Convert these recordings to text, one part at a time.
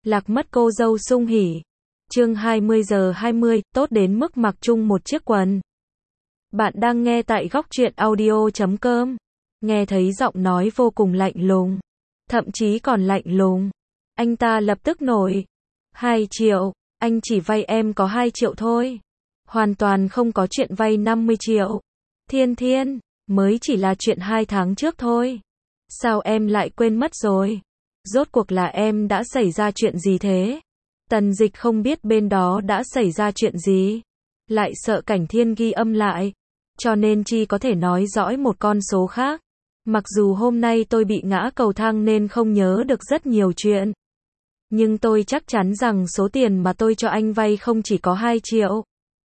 Lạc mất cô dâu sung hỉ. Chương 20:20, tốt đến mức mặc chung một chiếc quần. Bạn đang nghe tại góc truyện audio.com. Nghe thấy giọng nói vô cùng lạnh lùng. Thậm chí còn lạnh lùng. Anh ta lập tức nổi. 2 triệu, anh chỉ vay em có 2 triệu thôi. Hoàn toàn không có chuyện vay 50 triệu. Thiên, mới chỉ là chuyện 2 tháng trước thôi. Sao em lại quên mất rồi? Rốt cuộc là em đã xảy ra chuyện gì thế? Tần Dịch không biết bên đó đã xảy ra chuyện gì. Lại sợ Cảnh Thiên ghi âm lại. Cho nên chỉ có thể nói rõ một con số khác. Mặc dù hôm nay tôi bị ngã cầu thang nên không nhớ được rất nhiều chuyện. Nhưng tôi chắc chắn rằng số tiền mà tôi cho anh vay không chỉ có 2 triệu.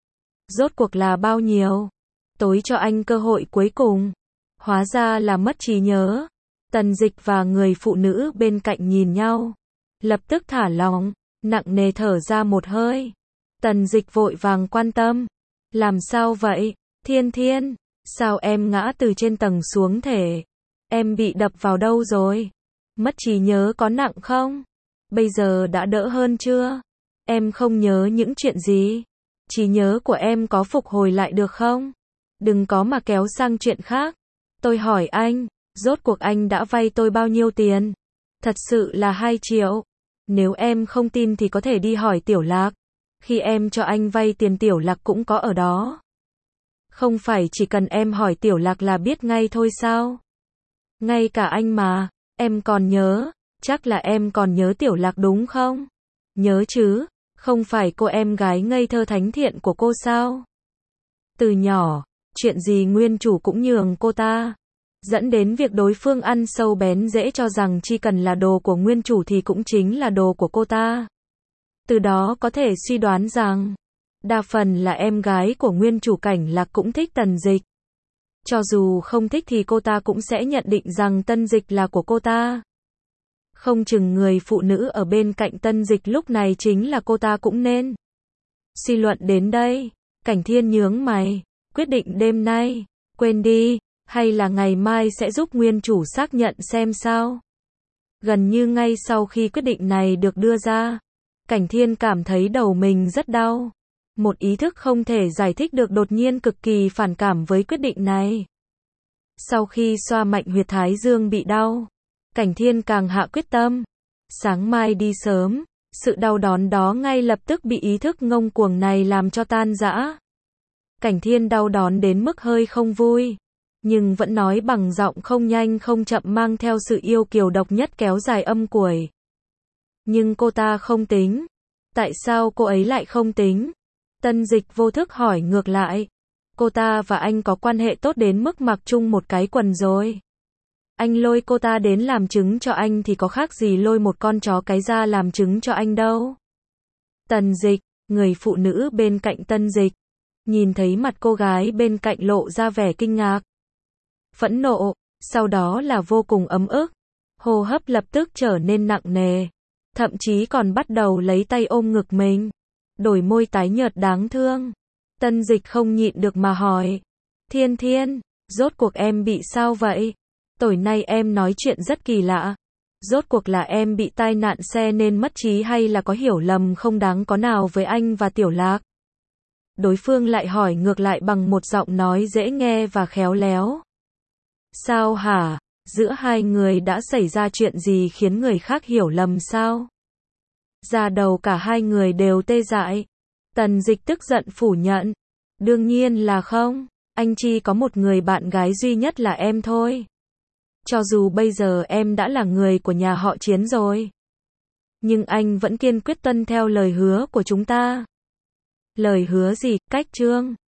Rốt cuộc là bao nhiêu? Tôi cho anh cơ hội cuối cùng. Hóa ra là mất trí nhớ. Tần Dịch và người phụ nữ bên cạnh nhìn nhau. Lập tức thả lỏng, nặng nề thở ra một hơi. Tần Dịch vội vàng quan tâm. Làm sao vậy? Thiên, sao em ngã từ trên tầng xuống thế? Em bị đập vào đâu rồi? Mất trí nhớ có nặng không? Bây giờ đã đỡ hơn chưa? Em không nhớ những chuyện gì? Trí nhớ của em có phục hồi lại được không? Đừng có mà kéo sang chuyện khác. Tôi hỏi anh, rốt cuộc anh đã vay tôi bao nhiêu tiền? Thật sự là 2 triệu. Nếu em không tin thì có thể đi hỏi Tiểu Lạc. Khi em cho anh vay tiền Tiểu Lạc cũng có ở đó. Không phải chỉ cần em hỏi Tiểu Lạc là biết ngay thôi sao? Ngay cả anh mà, em còn nhớ, chắc là em còn nhớ Tiểu Lạc đúng không? Nhớ chứ, không phải cô em gái ngây thơ thánh thiện của cô sao? Từ nhỏ, chuyện gì nguyên chủ cũng nhường cô ta. Dẫn đến việc đối phương ăn sâu bén rễ cho rằng chỉ cần là đồ của nguyên chủ thì cũng chính là đồ của cô ta. Từ đó có thể suy đoán rằng, đa phần là em gái của nguyên chủ Cảnh Lạc cũng thích Tần Dịch. Cho dù không thích thì cô ta cũng sẽ nhận định rằng Tần Dịch là của cô ta. Không chừng người phụ nữ ở bên cạnh Tần Dịch lúc này chính là cô ta cũng nên. Suy luận đến đây, Cảnh Thiên nhướng mày, quyết định đêm nay, quên đi, hay là ngày mai sẽ giúp nguyên chủ xác nhận xem sao. Gần như ngay sau khi quyết định này được đưa ra, Cảnh Thiên cảm thấy đầu mình rất đau. Một ý thức không thể giải thích được đột nhiên cực kỳ phản cảm với quyết định này. Sau khi xoa mạnh huyệt thái dương bị đau, Cảnh Thiên càng hạ quyết tâm. Sáng mai đi sớm, sự đau đớn đó ngay lập tức bị ý thức ngông cuồng này làm cho tan rã. Cảnh Thiên đau đớn đến mức hơi không vui, nhưng vẫn nói bằng giọng không nhanh không chậm mang theo sự yêu kiều độc nhất kéo dài âm cuối. Nhưng cô ta không tính. Tại sao cô ấy lại không tính? Tần Dịch vô thức hỏi ngược lại. Cô ta và anh có quan hệ tốt đến mức mặc chung một cái quần rồi. Anh lôi cô ta đến làm chứng cho anh thì có khác gì lôi một con chó cái ra làm chứng cho anh đâu. Tần Dịch, người phụ nữ bên cạnh Tần Dịch, nhìn thấy mặt cô gái bên cạnh lộ ra vẻ kinh ngạc, phẫn nộ, sau đó là vô cùng ấm ức. Hô hấp lập tức trở nên nặng nề, thậm chí còn bắt đầu lấy tay ôm ngực mình, đôi môi tái nhợt đáng thương. Tần Dịch không nhịn được mà hỏi, Thiên, rốt cuộc em bị sao vậy? Tối nay em nói chuyện rất kỳ lạ. Rốt cuộc là em bị tai nạn xe nên mất trí hay là có hiểu lầm không đáng có nào với anh và Tiểu Lạc? Đối phương lại hỏi ngược lại bằng một giọng nói dễ nghe và khéo léo. Sao hả? Giữa hai người đã xảy ra chuyện gì khiến người khác hiểu lầm sao? Da đầu cả hai người đều tê dại. Tần Dịch tức giận phủ nhận. Đương nhiên là không. Anh chỉ có một người bạn gái duy nhất là em thôi. Cho dù bây giờ em đã là người của nhà họ Chiến rồi, nhưng anh vẫn kiên quyết tuân theo lời hứa của chúng ta. Lời hứa gì? Cách Trương.